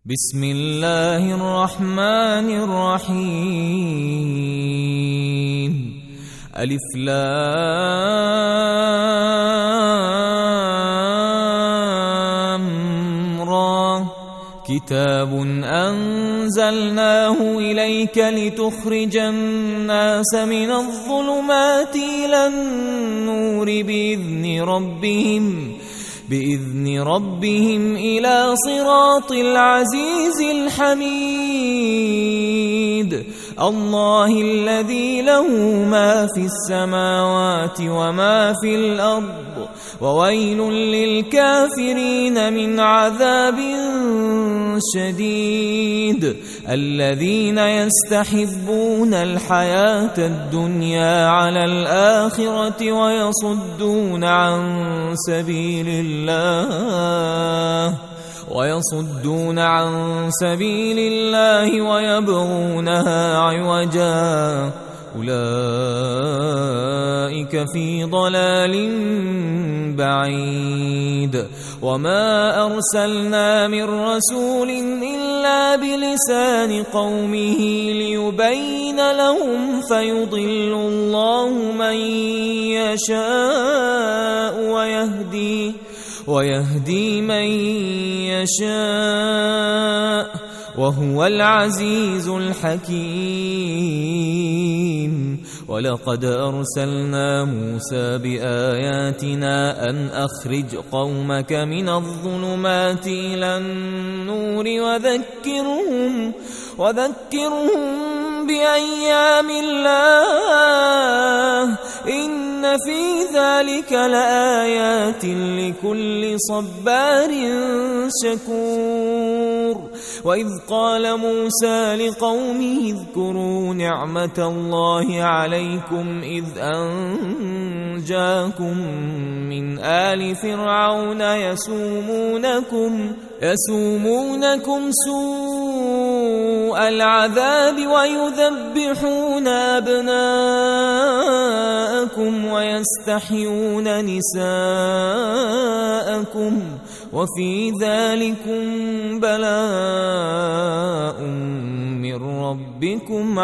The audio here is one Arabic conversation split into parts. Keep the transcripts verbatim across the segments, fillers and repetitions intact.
بسم الله الرحمن الرحيم. ألف لام را كتاب أنزلناه إليك لتخرج الناس من الظلمات إلى النور بإذن ربهم بإذن ربهم إلى صراط العزيز الحميد. الله الذي له ما في السماوات وما في الأرض، وويل للكافرين من عذاب شديد. الذين يستحبون الحياة الدنيا على الآخرة ويصدون عن سبيل الله ويصدون عن سبيل الله ويبغونها عوجا، أولئك في ضلال بعيد. وما أرسلنا من رسول إلا بلسان قومه ليبين لهم فيضل الله من يشاء ويهدي ويهدي من يشاء، وهو العزيز الحكيم. ولقد أرسلنا موسى بآياتنا أن أخرج قومك من الظلمات إلى النور وذكرهم وذكرهم بأيام الله، إن في ذلك لآيات لكل صبار شكور. وإذ قال موسى لقومه اذكروا نعمة الله عليكم إذ أنجاكم من آل فرعون يسومونكم يسومونكم سوء العذاب ويذبحون أبناءكم ويستحيون نساءكم، وفي ذلكم بلاء من ربكم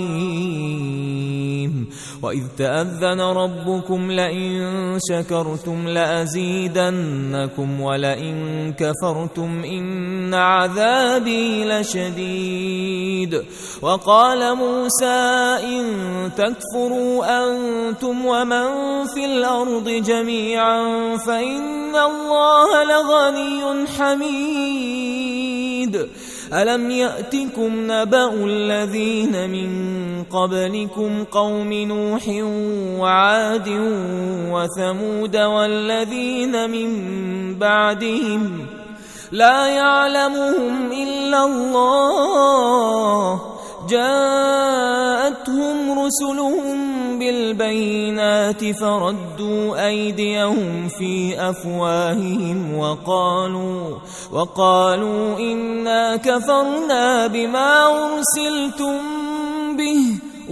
عظيم. وإذ تأذن ربكم لئن شكرتم لأزيدنكم ولئن كفرتم إن عذابي لشديد. وقال موسى إن تكفروا أنتم ومن في الأرض جميعا فإن الله لغني حميد. ألم يأتكم نبأ الذين من قبلكم قوم نوح وعاد وثمود والذين من بعدهم لا يعلمهم إلا الله، جاءتهم رسلهم بالبينات فردوا أيديهم في أفواههم وقالوا وقالوا إنا كفرنا بما أرسلتم به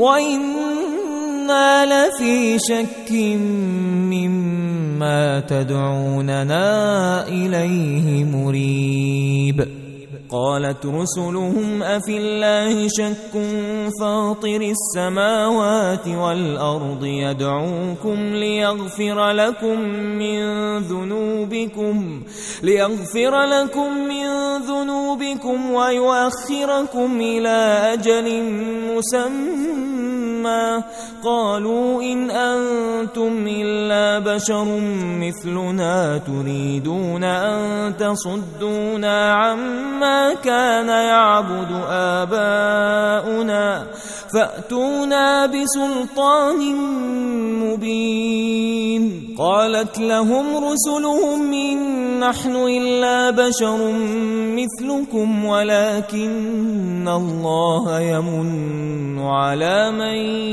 وإنا لفي شك مما تدعوننا إليه مريب. قالت رسلهم أفي الله شك فاطر السماوات والأرض يدعوكم ليغفر لكم من ذنوبكم ليغفر لكم من ذنوبكم ويؤخركم إلى أجل مسمى. قالوا إن أنتم إلا بشر مثلنا تريدون أن تصدونا عما كان يعبد آباؤنا فأتونا بسلطان مبين. قالت لهم رسلهم إن نحن إلا بشر مثلكم ولكن الله يمن على من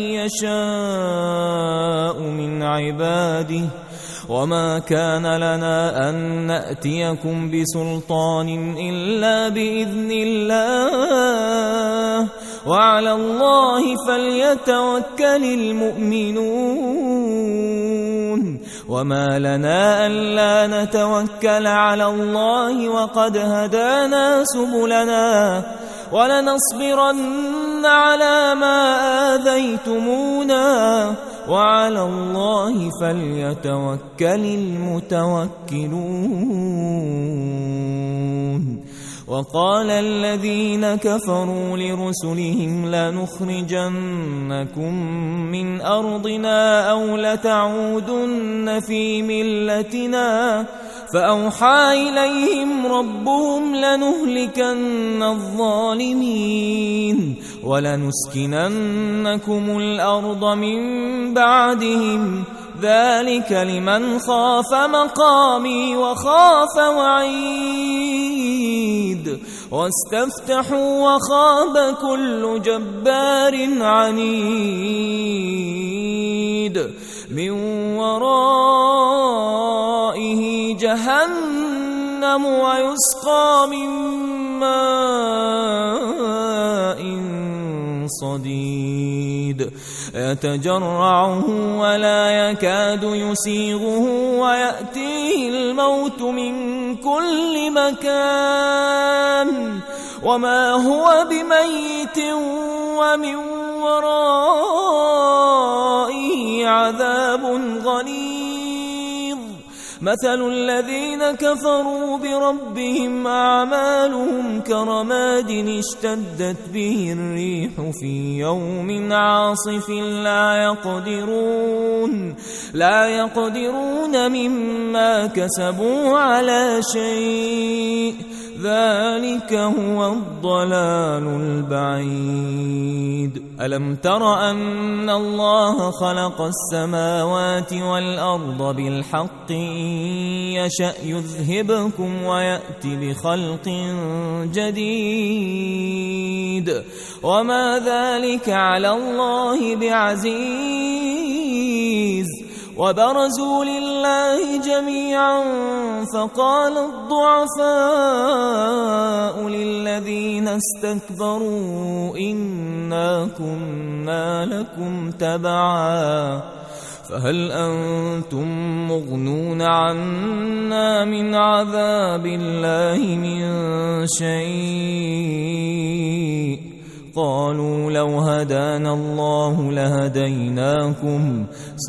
يشاء من عباده، وما كان لنا أن نأتيكم بسلطان إلا بإذن الله، وعلى الله فليتوكل المؤمنون. وما لنا ألا نتوكل على الله وقد هدانا سبلنا ولنصبرن على ما آذيتمونا وعلى الله فليتوكل المتوكلون. وقال الذين كفروا لرسلهم لنخرجنكم من أرضنا أو لتعودن في ملتنا فأوحى إليهم ربهم لنهلكن الظالمين ولنسكننكم الأرض من بعدهم ذلك لمن خاف مقامي وخاف وعيد واستفتحوا وخاب كل جبار عنيد من ورائه جهنم ويسقى من ماء صديد يتجرعه ولا يكاد يسيغه ويأتيه الموت من كل مكان وما هو بميت ومن ورائه عذاب غليظ. مثل الذين كفروا بربهم أعمالهم كرماد اشتدت به الريح في يوم عاصف لا يقدرون لا يقدرون مما كسبوا على شيء ذلك هو الضلال البعيد. ألم تر أن الله خلق السماوات والأرض بالحق إن يشأ يذهبكم ويأتي بخلق جديد وما ذلك على الله بعزيز. وبرزوا لله جميعا فقال الضعفاء للذين استكبروا إنا كنا لكم تبعا فهل أنتم مغنون عنا من عذاب الله من شيء قالوا لو هدانا الله لهديناكم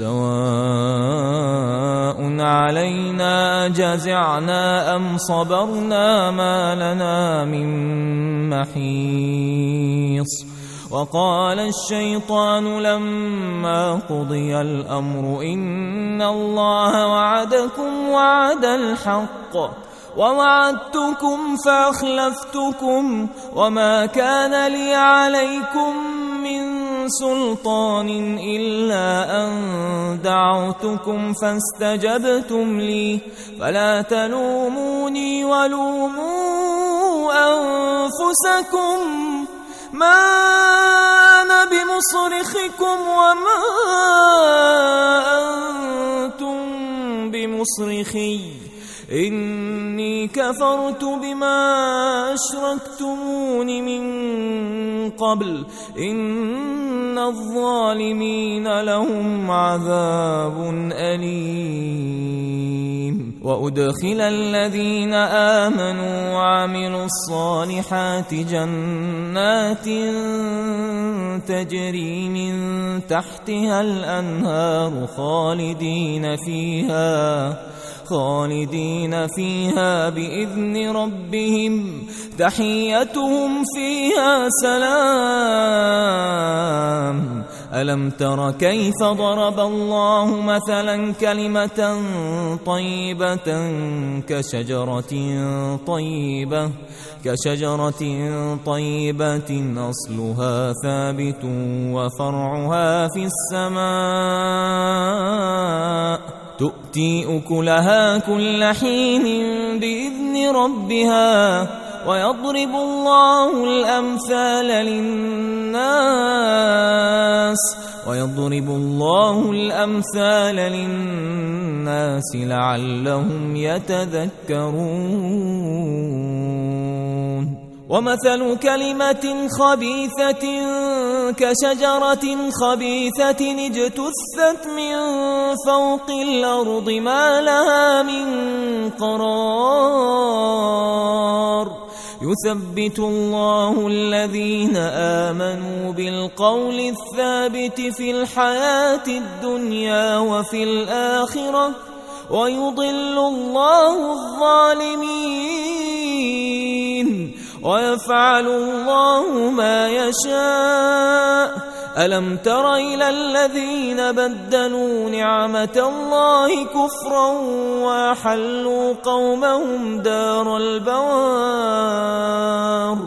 سواء علينا جزعنا أم صبرنا ما لنا من محيص. وقال الشيطان لما قضي الأمر إن الله وعدكم وعد الحق ووعدتكم فأخلفتكم وما كان لي عليكم من سلطان إلا أن دعوتكم فاستجبتم لي فلا تلوموني ولوموا أنفسكم ما أنا بمصرخكم وما أنتم بمصرخي إني كفرت بما أشركتمون من قبل إن الظالمين لهم عذاب أليم. وأدخل الذين آمنوا وعملوا الصالحات جنات تجري من تحتها الأنهار خالدين فيها خالدين فيها بإذن ربهم تحيتهم فيها سلام. ألم تر كيف ضرب الله مثلا كلمة طيبة كشجرة طيبة كشجرة طيبة أصلها ثابت وفرعها في السماء تؤتي أكلها كل حين بإذن ربها ويضرب الله الأمثال للناس ويضرب الله الأمثال للناس لعلهم يتذكرون. ومثل كلمة خبيثة كشجرة خبيثة اجتثت من فوق الأرض ما لها من قرار يثبت الله الذين آمنوا بالقول الثابت في الحياة الدنيا وفي الآخرة ويضل الله الظالمين ويفعل الله ما يشاء. ألم تر إلى الذين بدلوا نعمة الله كفرا وأحلوا قومهم دار البوار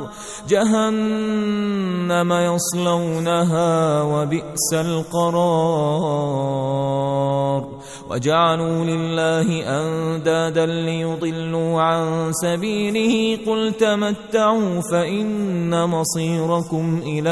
جهنم يصلونها وبئس القرار وجعلوا لله أندادا ليضلوا عن سبيله قل تمتعوا فإن مصيركم إلى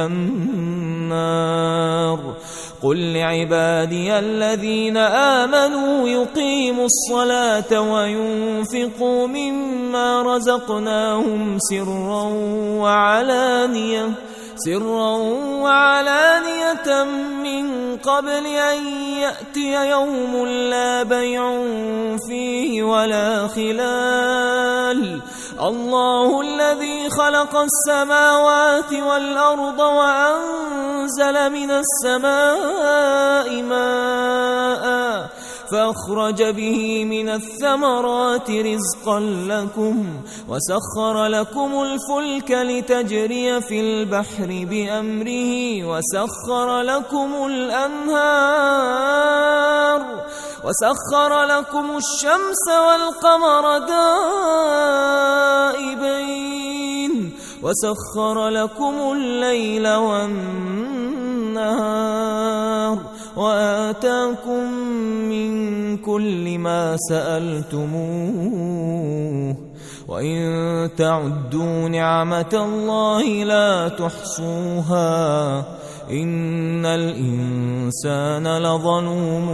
النار قل لعبادي الذين آمنوا يقيموا الصلاة وينفقوا مما رزقناهم سرا وعلانية سرا وعلانية من قبل أن يأتي يوم لا بيع فيه ولا خلال الله الذي خلق السماوات والأرض وأنزل من السماء ماء فأخرج به من الثمرات رزقا لكم وسخر لكم الفلك لتجري في البحر بأمره وسخر لكم الأنهار وسخر لكم الشمس والقمر دائبين وسخر لكم الليل والنهار وآتاكم من كل ما سألتموه وإن تعدوا نعمة الله لا تحصوها إن الإنسان لظلوم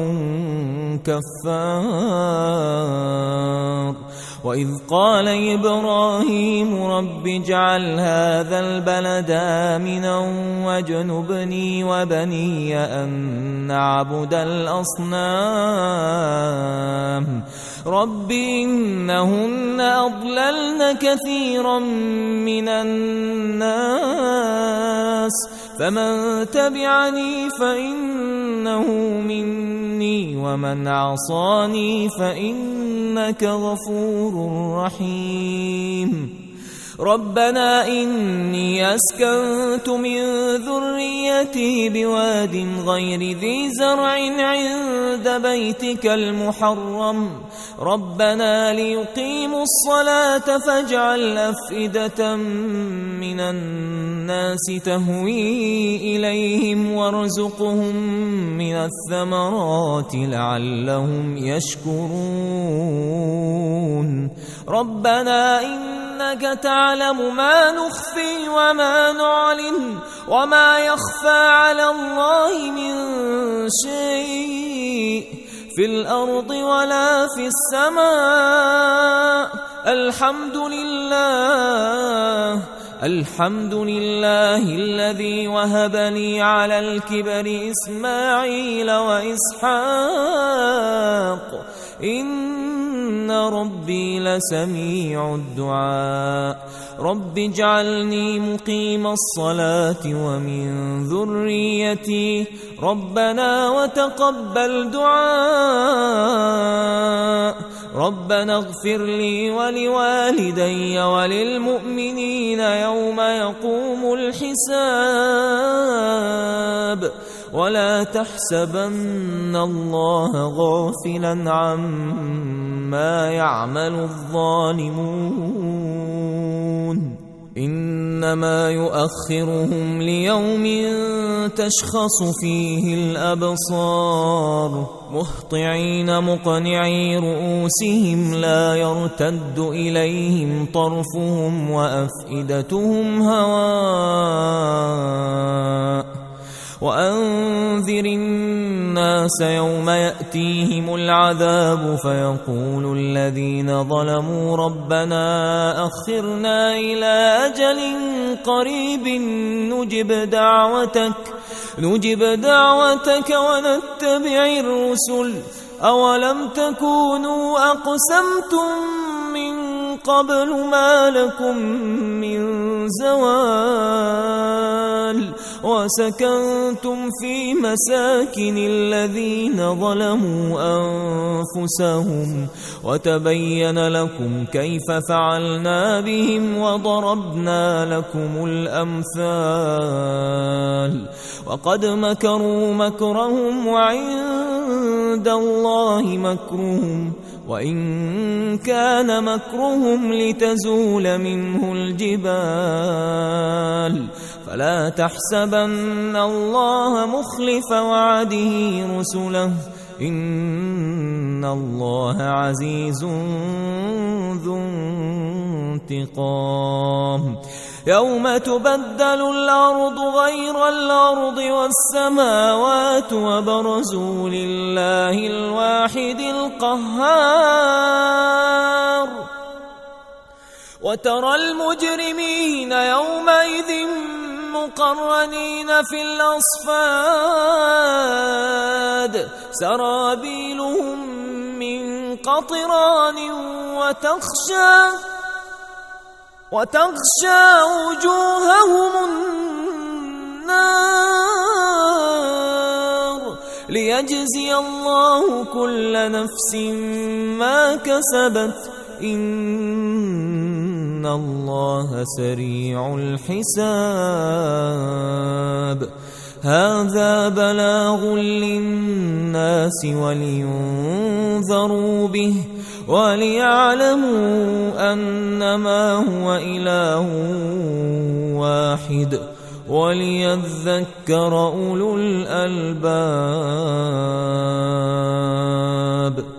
كفار وإذ قال إبراهيم رب اجعل هذا البلد آمنا واجنبني وبني أن نعبد الأصنام رب إنهن أضللن كثيرا من الناس فمن تبعني فإنه مني ومن عصاني فإنك غفور رحيم ربنا إني أسكنت من ذريتي بواد غير ذي زرع عند بيتك المحرم ربنا ليقيموا الصلاة فاجعل أفئدة من الناس تهوي إليهم وارزقهم من الثمرات لعلهم يشكرون ربنا إنك تعلم ما نخفي وما نعلن وما يخفى على الله من شيء في الأرض ولا في السماء الحمد لله الحمد لله الذي وهب لي على الكبر إسماعيل وإسحاق إن ربي لسميع الدعاء رب اجعلني مقيم الصلاة ومن ذريتي ربنا وتقبل دعاء ربنا اغفر لي ولوالدي وللمؤمنين يوم يقوم الحساب ولا تحسبن الله غافلا عما يعمل الظالمون إنما يؤخرهم ليوم تشخص فيه الأبصار مهطعين مقنعي رؤوسهم لا يرتد إليهم طرفهم وأفئدتهم هواء وأنذر الناس يوم يأتيهم العذاب فيقول الذين ظلموا ربنا أخرنا إلى أجل قريب نجب دعوتك نجب دعوتك ونتبع الرسل أولم تكونوا أقسمتم من قبل ما لكم من زوال وسكنتم في مساكن الذين ظلموا أنفسهم وتبين لكم كيف فعلنا بهم وضربنا لكم الأمثال وقد مكروا مكرهم وعند الله مكرهم وإن كان مكرهم لتزول منه الجبال فلا تحسبن الله مخلف وعده رسله إن الله عزيز ذو انتقام يوم تبدل الأرض غير الأرض والسماوات وبرزوا لله الواحد القهار وترى المجرمين يومئذ مقرنين في الأصفاد سرابيلهم من قطران وتخشى وتغشى وجوههم النار ليجزي الله كل نفس ما كسبت إن الله سريع الحساب هذا بلاغ للناس ولينذروا به وليعلموا أنما هو إله واحد وليذكر أولو الألباب.